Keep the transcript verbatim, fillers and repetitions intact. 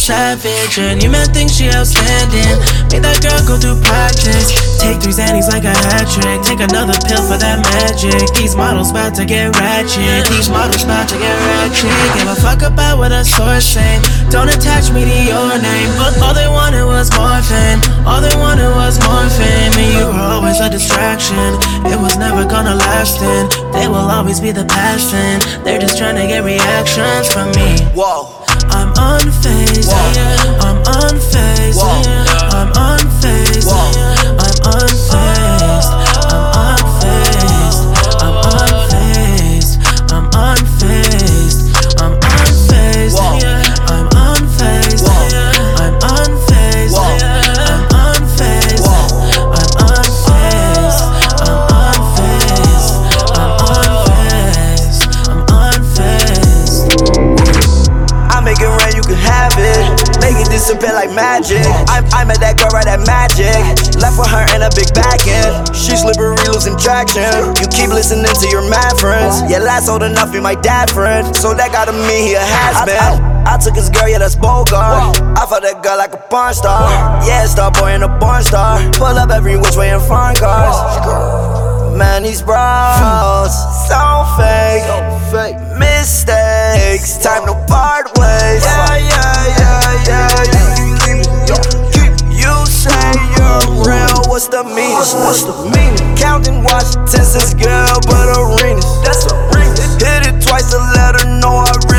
savage, and you man think she outstanding. Made that girl go through projects. Take three Xannies like a hat trick. Take another pill for that magic. These models bout to get ratchet. These models bout to get ratchet. Give a fuck about what a source say. Don't attach me to your name. But all they wanted was more fame. All they wanted was more fame. And you were always a distraction. It was never gonna last and they will always be the past and they're just trying to get reactions from me. Whoa. I'm unfazed, yeah. I'm unfazed, yeah. I'm unfazed, yeah. I'm unfazed, I'm unfazed, I'm unfazed, I'm unfazed, I'm unfazed, yeah. I'm unfazed, yeah. I'm unfazed, yeah. I'm unfazed, I'm unfazed, I'm unfazed, I'm unfazed, I'm unfazed. Make it rain, you can have it. Make it disappear like magic. I, I met that girl right at Magic. Left with her in a big back end. She slippery, losing traction. You keep listening to your mad friends. Yeah, last old enough, be my dad friend. So that gotta mean he a has-been. I, I, I took his girl, yeah, that's Bogart. I felt that girl like a porn star. Yeah, star boy and a porn star. Pull up every which way in foreign cars. Man, these bros so fake. Mistakes, time to part ways. Yeah, yeah, yeah, yeah, yeah. You say you're real, what's the meaning? What's the meaning? Counting Washington since girl, but arenas. That's arenas. Hit it twice to let her know I really